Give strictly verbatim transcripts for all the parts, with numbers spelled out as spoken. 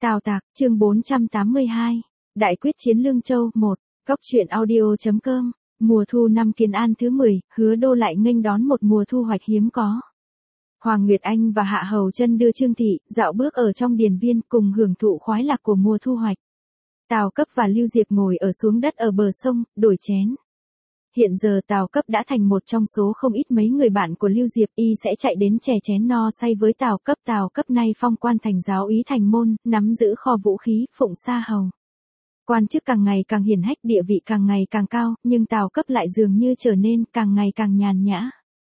Tào Tạc, chương bốn trăm tám mươi hai. Đại quyết chiến Lương Châu, một. Góc truyện audio.com. Mùa thu năm Kiến An thứ mười, Hứa Đô lại nghênh đón một mùa thu hoạch hiếm có. Hoàng Nguyệt Anh và Hạ Hầu Chân đưa Trương Thị dạo bước ở trong điền viên cùng hưởng thụ khoái lạc của mùa thu hoạch. Tào Cấp và Lưu Diệp ngồi ở xuống đất ở bờ sông, đổi chén. Hiện giờ Tào Cấp đã thành một trong số không ít mấy người bạn của Lưu Diệp, y sẽ chạy đến chè chén no say với Tào Cấp. Tào Cấp nay phong quan thành giáo úy thành môn, nắm giữ kho vũ khí, phụng sa hầu. Quan chức càng ngày càng hiển hách, địa vị càng ngày càng cao, nhưng Tào Cấp lại dường như trở nên càng ngày càng nhàn nhã.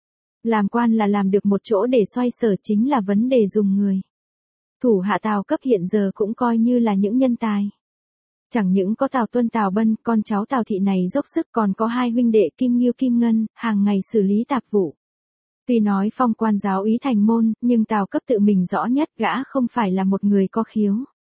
Làm quan là làm được một chỗ để xoay sở, chính là vấn đề dùng người. Thủ hạ Tào Cấp hiện giờ cũng coi như là những nhân tài. Chẳng những có Tào Tuân Tào Bân, con cháu Tào Thị này dốc sức, còn có hai huynh đệ Kim Ngưu Kim Ngân, hàng ngày xử lý tạp vụ. Tuy nói phong quan giáo úy thành môn, nhưng Tào Cấp tự mình rõ nhất gã không phải là một người có khiếu.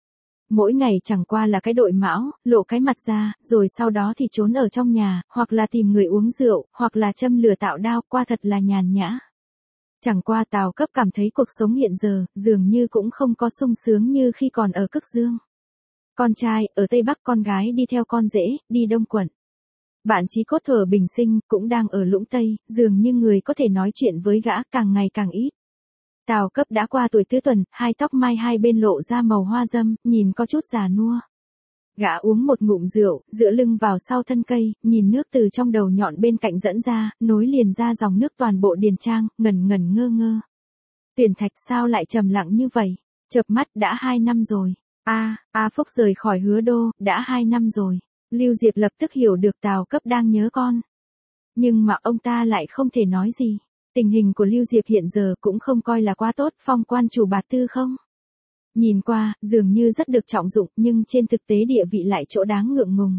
Mỗi ngày chẳng qua là cái đội mão, lộ cái mặt ra, rồi sau đó thì trốn ở trong nhà, hoặc là tìm người uống rượu, hoặc là châm lửa tạo đao, qua thật là nhàn nhã. Chẳng qua Tào Cấp cảm thấy cuộc sống hiện giờ, dường như cũng không có sung sướng như khi còn ở Cực Dương. Con trai, ở Tây Bắc, con gái đi theo con rể, đi Đông Quận. Bạn chí cốt thuở bình sinh, cũng đang ở Lũng Tây, dường như người có thể nói chuyện với gã càng ngày càng ít. Tào Cấp đã qua tuổi tứ tuần, hai tóc mai hai bên lộ ra màu hoa dâm, nhìn có chút già nua. Gã uống một ngụm rượu, dựa lưng vào sau thân cây, nhìn nước từ trong đầu nhọn bên cạnh dẫn ra, nối liền ra dòng nước toàn bộ điền trang, ngẩn ngẩn ngơ ngơ. Tuyển Thạch sao lại trầm lặng như vậy? Chợp mắt đã hai năm rồi. A, A Phúc rời khỏi Hứa Đô, đã hai năm rồi. Lưu Diệp lập tức hiểu được Tào Cấp đang nhớ con. Nhưng mà ông ta lại không thể nói gì. Tình hình của Lưu Diệp hiện giờ cũng không coi là quá tốt, phong quan chủ bạt tư không? Nhìn qua, dường như rất được trọng dụng, nhưng trên thực tế địa vị lại chỗ đáng ngượng ngùng.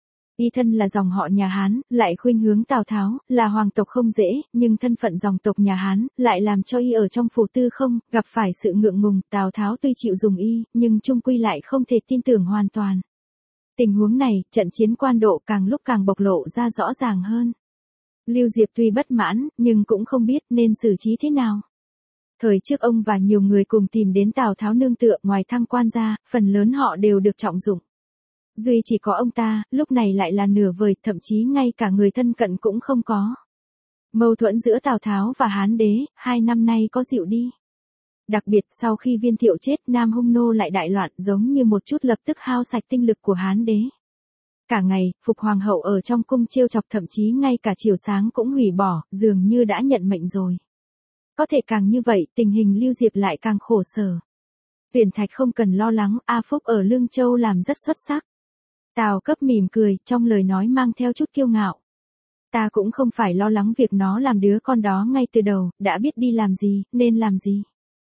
Y thân là dòng họ nhà Hán, lại khuynh hướng Tào Tháo, là hoàng tộc không dễ, nhưng thân phận dòng tộc nhà Hán, lại làm cho y ở trong phủ tư không, gặp phải sự ngượng ngùng. Tào Tháo tuy chịu dùng y, nhưng chung quy lại không thể tin tưởng hoàn toàn. Tình huống này, trận chiến quan độ càng lúc càng bộc lộ ra rõ ràng hơn. Lưu Diệp tuy bất mãn, nhưng cũng không biết nên xử trí thế nào. Thời trước ông và nhiều người cùng tìm đến Tào Tháo nương tựa, ngoài thăng quan ra, phần lớn họ đều được trọng dụng. Duy chỉ có ông ta, lúc này lại là nửa vời, thậm chí ngay cả người thân cận cũng không có. Mâu thuẫn giữa Tào Tháo và Hán đế, hai năm nay có dịu đi. Đặc biệt sau khi Viên Thiệu chết, Nam Hung nô lại đại loạn, giống như một chút lập tức hao sạch tinh lực của Hán đế. Cả ngày, Phục Hoàng hậu ở trong cung trêu chọc, thậm chí ngay cả chiều sáng cũng hủy bỏ, dường như đã nhận mệnh rồi. Có thể càng như vậy, tình hình Lưu Diệp lại càng khổ sở. Tuyển Thạch không cần lo lắng, A Phúc ở Lương Châu làm rất xuất sắc. Tào Cấp mỉm cười, trong lời nói mang theo chút kiêu ngạo. Ta cũng không phải lo lắng việc nó làm đứa con đó ngay từ đầu, đã biết đi làm gì, nên làm gì.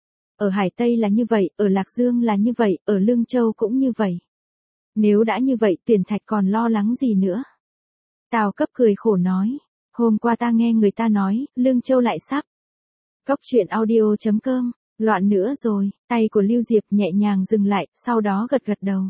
Ở Hải Tây là như vậy, ở Lạc Dương là như vậy, ở Lương Châu cũng như vậy. Nếu đã như vậy, Tuyển Thạch còn lo lắng gì nữa? Tào Cấp cười khổ nói. Hôm qua ta nghe người ta nói, Lương Châu lại sắp. Góc truyện audio.com. Loạn nữa rồi, tay của Lưu Diệp nhẹ nhàng dừng lại, sau đó gật gật đầu.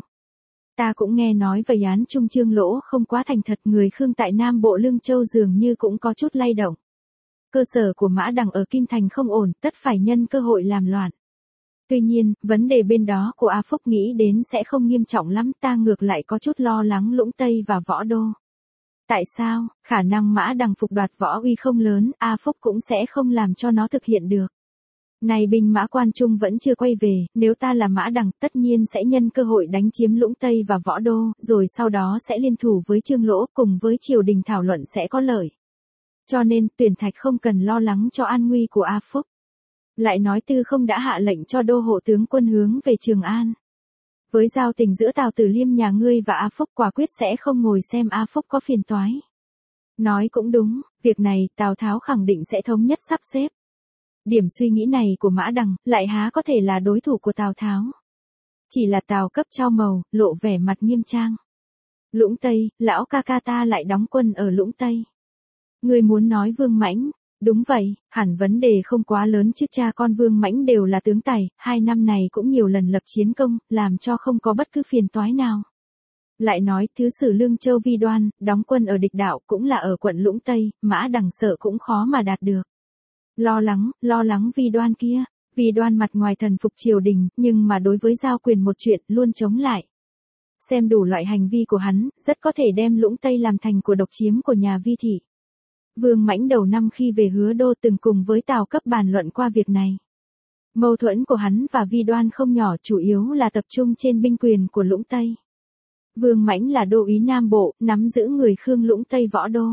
Ta cũng nghe nói về án Trung Trương Lỗ không quá thành thật, người Khương tại Nam Bộ Lương Châu dường như cũng có chút lay động. Cơ sở của Mã Đằng ở Kim Thành không ổn, tất phải nhân cơ hội làm loạn. Tuy nhiên, vấn đề bên đó của A Phúc nghĩ đến sẽ không nghiêm trọng lắm, ta ngược lại có chút lo lắng Lũng Tây và Võ Đô. Tại sao? Khả năng Mã Đằng phục đoạt Võ Uy không lớn, A Phúc cũng sẽ không làm cho nó thực hiện được. Này binh mã quan trung vẫn chưa quay về, nếu ta là Mã Đằng, tất nhiên sẽ nhân cơ hội đánh chiếm Lũng Tây và Võ Đô, rồi sau đó sẽ liên thủ với Trương Lỗ, cùng với triều đình thảo luận sẽ có lợi. Cho nên, Tuyển Thạch không cần lo lắng cho an nguy của A Phúc. Lại nói Tư không đã hạ lệnh cho đô hộ tướng quân hướng về Trường An. Với giao tình giữa Tào Tử Liêm nhà ngươi và A Phúc, quả quyết sẽ không ngồi xem A Phúc có phiền toái. Nói cũng đúng, việc này Tào Tháo khẳng định sẽ thống nhất sắp xếp. Điểm suy nghĩ này của Mã Đằng, lại há có thể là đối thủ của Tào Tháo. Chỉ là Tào Cấp trao màu, lộ vẻ mặt nghiêm trang. Lũng Tây, lão ca ca ta lại đóng quân ở Lũng Tây. Ngươi muốn nói Vương Mãnh? Đúng vậy, hẳn vấn đề không quá lớn chứ, cha con Vương Mãnh đều là tướng tài, hai năm này cũng nhiều lần lập chiến công, làm cho không có bất cứ phiền toái nào. Lại nói, thứ sử Lương Châu Vi Đoan, đóng quân ở địch đạo cũng là ở quận Lũng Tây, Mã Đằng sợ cũng khó mà đạt được. Lo lắng, lo lắng Vi Đoan kia, Vi Đoan mặt ngoài thần phục triều đình, nhưng mà đối với giao quyền một chuyện luôn chống lại. Xem đủ loại hành vi của hắn, rất có thể đem Lũng Tây làm thành của độc chiếm của nhà Vi thị. Vương Mãnh đầu năm khi về Hứa Đô từng cùng với Tào Cấp bàn luận qua việc này. Mâu thuẫn của hắn và Vi Đoan không nhỏ, chủ yếu là tập trung trên binh quyền của Lũng Tây. Vương Mãnh là đô úy Nam Bộ, nắm giữ người Khương Lũng Tây võ đô.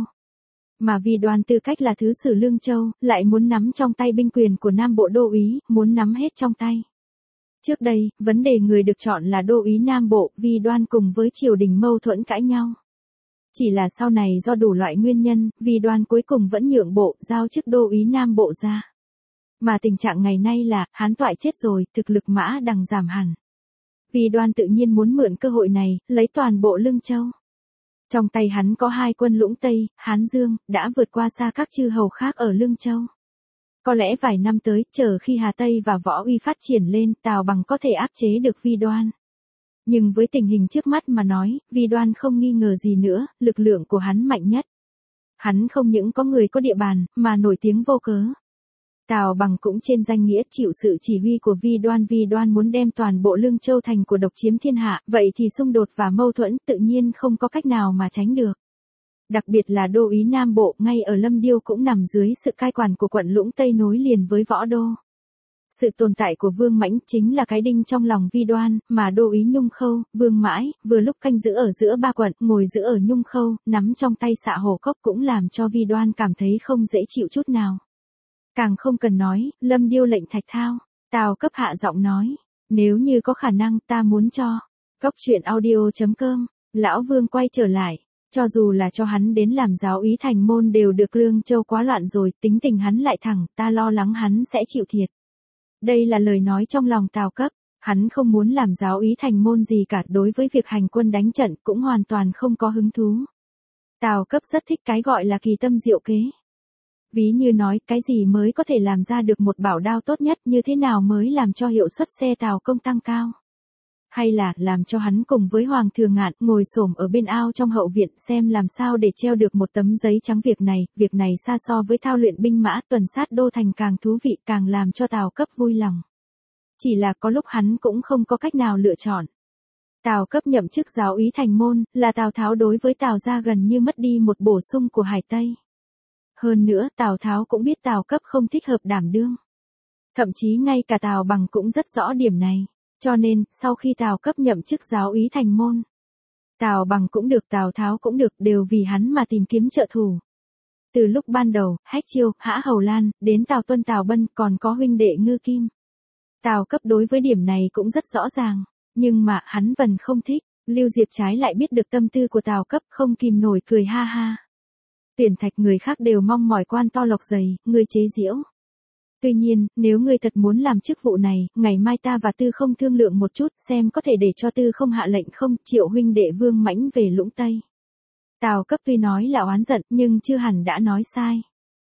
Mà Vi Đoan tư cách là thứ sử Lương Châu, lại muốn nắm trong tay binh quyền của Nam Bộ đô úy, muốn nắm hết trong tay. Trước đây, vấn đề người được chọn là đô úy Nam Bộ, Vi Đoan cùng với triều đình mâu thuẫn cãi nhau. Chỉ là sau này do đủ loại nguyên nhân, Vi Đoan cuối cùng vẫn nhượng bộ, giao chức đô úy Nam Bộ ra. Mà tình trạng ngày nay là, Hán toại chết rồi, thực lực Mã Đằng giảm hẳn. Vi Đoan tự nhiên muốn mượn cơ hội này, lấy toàn bộ Lương Châu. Trong tay hắn có hai quân Lũng Tây, Hán Dương, đã vượt qua xa các chư hầu khác ở Lương Châu. Có lẽ vài năm tới, chờ khi Hà Tây và Võ Uy phát triển lên, Tào Bằng có thể áp chế được Vi Đoan. Nhưng với tình hình trước mắt mà nói, Vi Đoan không nghi ngờ gì nữa, lực lượng của hắn mạnh nhất. Hắn không những có người có địa bàn, mà nổi tiếng vô cớ. Tào Bằng cũng trên danh nghĩa chịu sự chỉ huy của Vi Đoan. Vi Đoan muốn đem toàn bộ Lương Châu thành của độc chiếm thiên hạ, vậy thì xung đột và mâu thuẫn tự nhiên không có cách nào mà tránh được. Đặc biệt là đô úy Nam Bộ ngay ở Lâm Điêu cũng nằm dưới sự cai quản của quận Lũng Tây nối liền với Võ Đô. Sự tồn tại của Vương Mãnh chính là cái đinh trong lòng Vi Đoan, mà đô úy Nhung Khâu, Vương Mãi, vừa lúc canh giữ ở giữa ba quận, ngồi giữ ở Nhung Khâu, nắm trong tay Xạ Hổ Cốc cũng làm cho Vi Đoan cảm thấy không dễ chịu chút nào. Càng không cần nói, Lâm Điêu lệnh thạch thao, Tào Cấp hạ giọng nói, nếu như có khả năng ta muốn cho. Cốc truyện audio chấm com, Lão Vương quay trở lại, cho dù là cho hắn đến làm giáo úy thành môn đều được. Lương Châu quá loạn rồi, tính tình hắn lại thẳng, ta lo lắng hắn sẽ chịu thiệt. Đây là lời nói trong lòng Tào Cấp, hắn không muốn làm giáo úy thành môn gì cả, đối với việc hành quân đánh trận cũng hoàn toàn không có hứng thú. Tào Cấp rất thích cái gọi là kỳ tâm diệu kế. Ví như nói, cái gì mới có thể làm ra được một bảo đao tốt nhất, như thế nào mới làm cho hiệu suất xe Tào công tăng cao. Hay là, làm cho hắn cùng với Hoàng Thừa Ngạn ngồi xổm ở bên ao trong hậu viện xem làm sao để treo được một tấm giấy trắng. Việc này, việc này xa so với thao luyện binh mã tuần sát đô thành càng thú vị, càng làm cho Tào Cấp vui lòng. Chỉ là có lúc hắn cũng không có cách nào lựa chọn. Tào Cấp nhậm chức giáo úy thành môn, là Tào Tháo đối với Tào gia gần như mất đi một bổ sung của Hải Tây. Hơn nữa, Tào Tháo cũng biết Tào Cấp không thích hợp đảm đương. Thậm chí ngay cả Tào Bằng cũng rất rõ điểm này. Cho nên, sau khi Tào Cấp nhậm chức giáo úy thành môn, Tào Bằng cũng được, Tào Tháo cũng được, đều vì hắn mà tìm kiếm trợ thủ. Từ lúc ban đầu, Hách Chiêu, Hã Hầu Lan, đến Tào Tuân, Tào Bân, còn có huynh đệ Ngư Kim. Tào Cấp đối với điểm này cũng rất rõ ràng, nhưng mà hắn vẫn không thích. Lưu Diệp trái lại biết được tâm tư của Tào Cấp, không kìm nổi cười ha ha. Tuyển thạch người khác đều mong mỏi quan to lộc dày, ngươi chế giễu. Tuy nhiên, nếu ngươi thật muốn làm chức vụ này, ngày mai ta và Tư Không thương lượng một chút, xem có thể để cho Tư Không hạ lệnh không, triệu huynh đệ Vương Mãnh về Lũng Tây. Tào Cấp tuy nói là oán giận, nhưng chưa hẳn đã nói sai.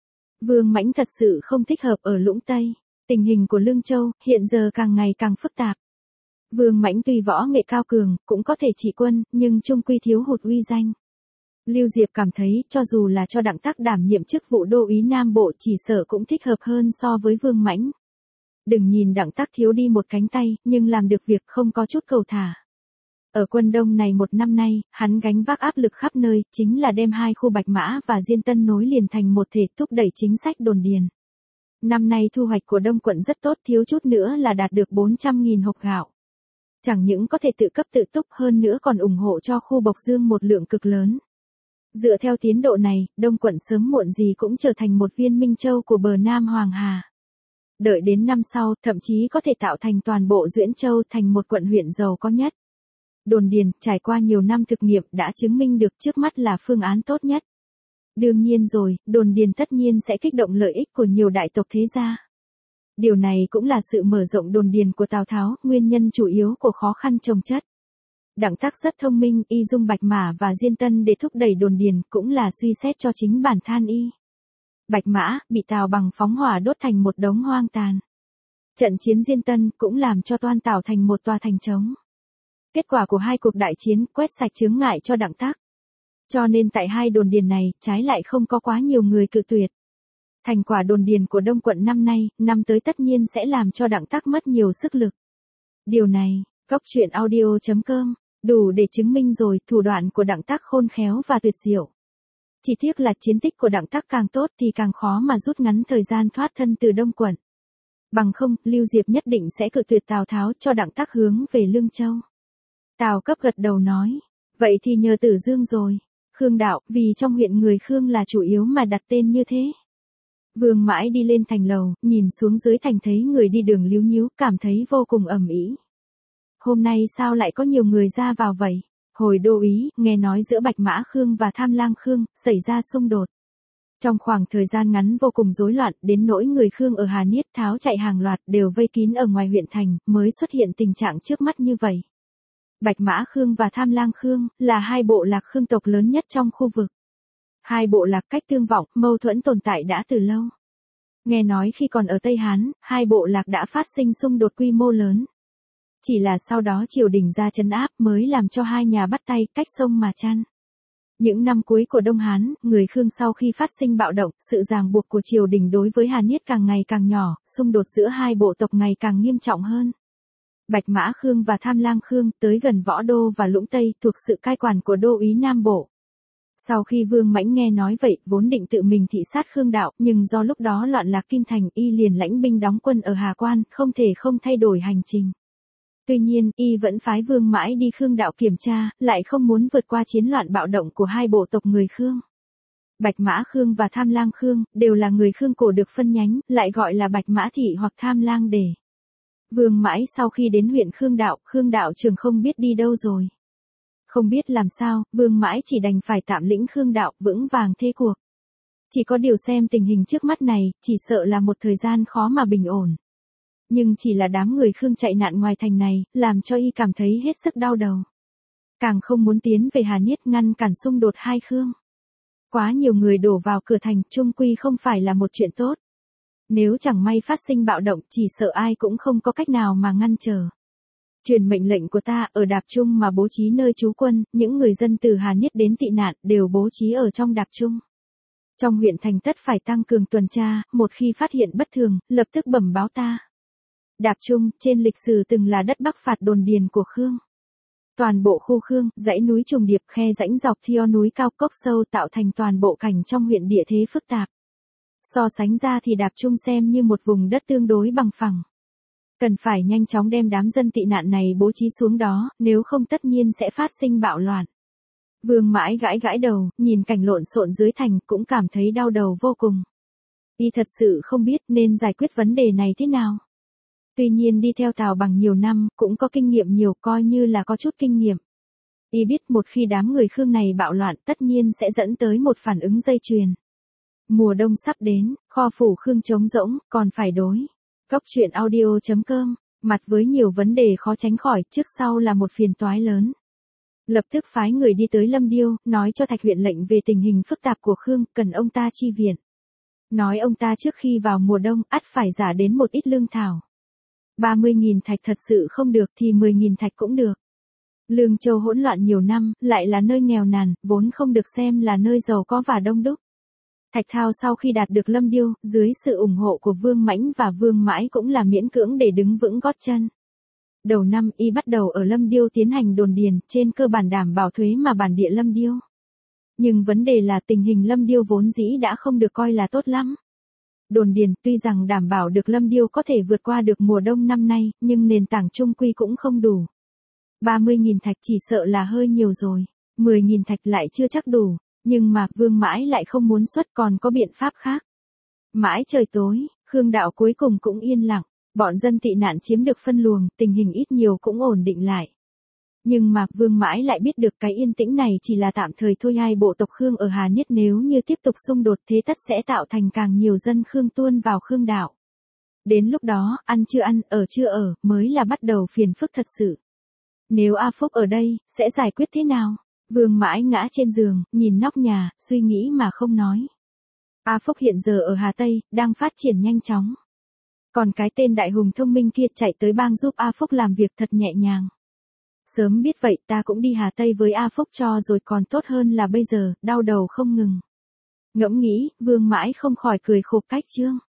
Vương Mãnh thật sự không thích hợp ở Lũng Tây. Tình hình của Lương Châu, hiện giờ càng ngày càng phức tạp. Vương Mãnh tuy võ nghệ cao cường, cũng có thể trị quân, nhưng chung quy thiếu hụt uy danh. Lưu Diệp cảm thấy, cho dù là cho Đặng Tác đảm nhiệm chức vụ đô úy Nam Bộ chỉ sợ cũng thích hợp hơn so với Vương Mãnh. Đừng nhìn Đặng Tác thiếu đi một cánh tay, nhưng làm được việc không có chút cầu thả. Ở quân Đông này một năm nay, hắn gánh vác áp lực khắp nơi, chính là đem hai khu Bạch Mã và Diên Tân nối liền thành một thể, thúc đẩy chính sách đồn điền. Năm nay thu hoạch của Đông quận rất tốt, thiếu chút nữa là đạt được bốn trăm nghìn hộp gạo. Chẳng những có thể tự cấp tự túc, hơn nữa còn ủng hộ cho khu Bộc Dương một lượng cực lớn. Dựa theo tiến độ này, Đông quận sớm muộn gì cũng trở thành một viên Minh Châu của bờ Nam Hoàng Hà. Đợi đến năm sau, thậm chí có thể tạo thành toàn bộ Duyễn Châu thành một quận huyện giàu có nhất. Đồn điền, trải qua nhiều năm thực nghiệm đã chứng minh được trước mắt là phương án tốt nhất. Đương nhiên rồi, đồn điền tất nhiên sẽ kích động lợi ích của nhiều đại tộc thế gia. Điều này cũng là sự mở rộng đồn điền của Tào Tháo, nguyên nhân chủ yếu của khó khăn trồng chất. Đặng Tác rất thông minh, y dung Bạch Mã và Diên Tân để thúc đẩy đồn điền, cũng là suy xét cho chính bản thân y. Bạch Mã, bị Tào Bằng phóng hỏa đốt thành một đống hoang tàn. Trận chiến Diên Tân, cũng làm cho Toan Tảo thành một tòa thành trống. Kết quả của hai cuộc đại chiến, quét sạch chướng ngại cho Đặng Tác. Cho nên tại hai đồn điền này, trái lại không có quá nhiều người cự tuyệt. Thành quả đồn điền của Đông quận năm nay, năm tới tất nhiên sẽ làm cho Đặng Tắc mất nhiều sức lực. Điều này, Cóc truyện audio chấm com, đủ để chứng minh rồi, thủ đoạn của Đặng Tắc khôn khéo và tuyệt diệu. Chỉ tiếc là chiến tích của Đặng Tắc càng tốt thì càng khó mà rút ngắn thời gian thoát thân từ Đông quận. Bằng không, Lưu Diệp nhất định sẽ cự tuyệt Tào Tháo cho Đặng Tắc hướng về Lương Châu. Tào Cấp gật đầu nói, vậy thì nhờ Tử Dương rồi. Khương đạo, vì trong huyện người Khương là chủ yếu mà đặt tên như thế. Vương Mãi đi lên thành lầu, nhìn xuống dưới thành thấy người đi đường líu nhíu, cảm thấy vô cùng ầm ĩ. Hôm nay sao lại có nhiều người ra vào vậy? Hồi đô úy, nghe nói giữa Bạch Mã Khương và Tham Lang Khương xảy ra xung đột. Trong khoảng thời gian ngắn vô cùng rối loạn, đến nỗi người Khương ở Hà Niết tháo chạy hàng loạt đều vây kín ở ngoài huyện thành, mới xuất hiện tình trạng trước mắt như vậy. Bạch Mã Khương và Tham Lang Khương là hai bộ lạc Khương tộc lớn nhất trong khu vực. Hai bộ lạc cách tương vọng, mâu thuẫn tồn tại đã từ lâu. Nghe nói khi còn ở Tây Hán, hai bộ lạc đã phát sinh xung đột quy mô lớn. Chỉ là sau đó triều đình ra trấn áp mới làm cho hai nhà bắt tay cách sông mà chăn. Những năm cuối của Đông Hán, người Khương sau khi phát sinh bạo động, sự ràng buộc của triều đình đối với Hà Niết càng ngày càng nhỏ, xung đột giữa hai bộ tộc ngày càng nghiêm trọng hơn. Bạch Mã Khương và Tham Lang Khương tới gần Võ Đô và Lũng Tây thuộc sự cai quản của đô úy Nam Bộ. Sau khi Vương Mãnh nghe nói vậy, vốn định tự mình thị sát Khương đạo, nhưng do lúc đó loạn lạc Kim Thành, y liền lãnh binh đóng quân ở Hà Quan, không thể không thay đổi hành trình. Tuy nhiên, y vẫn phái Vương Mãi đi Khương đạo kiểm tra, lại không muốn vượt qua chiến loạn bạo động của hai bộ tộc người Khương. Bạch Mã Khương và Tham Lang Khương đều là người Khương cổ được phân nhánh, lại gọi là Bạch Mã thị hoặc Tham Lang để. Vương Mãi sau khi đến huyện Khương đạo, Khương đạo trường không biết đi đâu rồi. Không biết làm sao, Vương Mãi chỉ đành phải tạm lĩnh Khương đạo, vững vàng thế cuộc. Chỉ có điều xem tình hình trước mắt này, chỉ sợ là một thời gian khó mà bình ổn. Nhưng chỉ là đám người Khương chạy nạn ngoài thành này, làm cho y cảm thấy hết sức đau đầu. Càng không muốn tiến về Hà Niết ngăn cản xung đột hai Khương. Quá nhiều người đổ vào cửa thành, chung quy không phải là một chuyện tốt. Nếu chẳng may phát sinh bạo động, chỉ sợ ai cũng không có cách nào mà ngăn trở. Truyền mệnh lệnh của ta, ở Đạp Trung mà bố trí nơi trú quân, những người dân từ Hà Niết đến tị nạn đều bố trí ở trong Đạp Trung. Trong huyện thành tất phải tăng cường tuần tra, một khi phát hiện bất thường, lập tức bẩm báo ta. Đạp Trung, trên lịch sử từng là đất bắc phạt đồn điền của Khương. Toàn bộ khu Khương, dãy núi trùng điệp, khe rãnh dọc theo núi cao cốc sâu tạo thành toàn bộ cảnh trong huyện địa thế phức tạp. So sánh ra thì Đạp Trung xem như một vùng đất tương đối bằng phẳng. Cần phải nhanh chóng đem đám dân tị nạn này bố trí xuống đó, nếu không tất nhiên sẽ phát sinh bạo loạn. Vương Mãi gãi gãi đầu, nhìn cảnh lộn xộn dưới thành cũng cảm thấy đau đầu vô cùng. Y thật sự không biết nên giải quyết vấn đề này thế nào. Tuy nhiên đi theo Tào Bằng nhiều năm, cũng có kinh nghiệm nhiều, coi như là có chút kinh nghiệm. Y biết một khi đám người Khương này bạo loạn tất nhiên sẽ dẫn tới một phản ứng dây chuyền. Mùa đông sắp đến, kho phủ Khương trống rỗng, còn phải đối. Cóc truyện audio chấm com, mặt với nhiều vấn đề khó tránh khỏi, trước sau là một phiền toái lớn. Lập tức phái người đi tới Lâm Điêu, nói cho Thạch huyện lệnh về tình hình phức tạp của Khương, cần ông ta chi viện. Nói ông ta trước khi vào mùa đông, ắt phải giả đến một ít lương thảo. ba mươi nghìn thạch thật sự không được thì mười nghìn thạch cũng được. Lương Châu hỗn loạn nhiều năm, lại là nơi nghèo nàn, vốn không được xem là nơi giàu có và đông đúc. Thạch Thao sau khi đạt được Lâm Điêu, dưới sự ủng hộ của Vương Mãnh và Vương Mãi cũng là miễn cưỡng để đứng vững gót chân. Đầu năm y bắt đầu ở Lâm Điêu tiến hành đồn điền, trên cơ bản đảm bảo thuế mà bản địa Lâm Điêu. Nhưng vấn đề là tình hình Lâm Điêu vốn dĩ đã không được coi là tốt lắm. Đồn điền tuy rằng đảm bảo được Lâm Điêu có thể vượt qua được mùa đông năm nay, nhưng nền tảng trung quy cũng không đủ. ba mươi nghìn thạch chỉ sợ là hơi nhiều rồi, mười nghìn thạch lại chưa chắc đủ, nhưng mà Vương Mãi lại không muốn xuất, còn có biện pháp khác. Mãi trời tối, Khương đạo cuối cùng cũng yên lặng, bọn dân tị nạn chiếm được phân luồng, tình hình ít nhiều cũng ổn định lại. Nhưng mà Vương Mãi lại biết được cái yên tĩnh này chỉ là tạm thời thôi, hai bộ tộc Khương ở Hà Niết nếu như tiếp tục xung đột thế tất sẽ tạo thành càng nhiều dân Khương tuôn vào Khương đạo. Đến lúc đó, ăn chưa ăn, ở chưa ở, mới là bắt đầu phiền phức thật sự. Nếu A Phúc ở đây, sẽ giải quyết thế nào? Vương Mãi ngã trên giường, nhìn nóc nhà, suy nghĩ mà không nói. A Phúc hiện giờ ở Hà Tây, đang phát triển nhanh chóng. Còn cái tên đại hùng thông minh kia chạy tới bang giúp A Phúc làm việc thật nhẹ nhàng. Sớm biết vậy ta cũng đi Hà Tây với A Phúc cho rồi, còn tốt hơn là bây giờ, đau đầu không ngừng. Ngẫm nghĩ, Vương mãi không khỏi cười khục cách chương.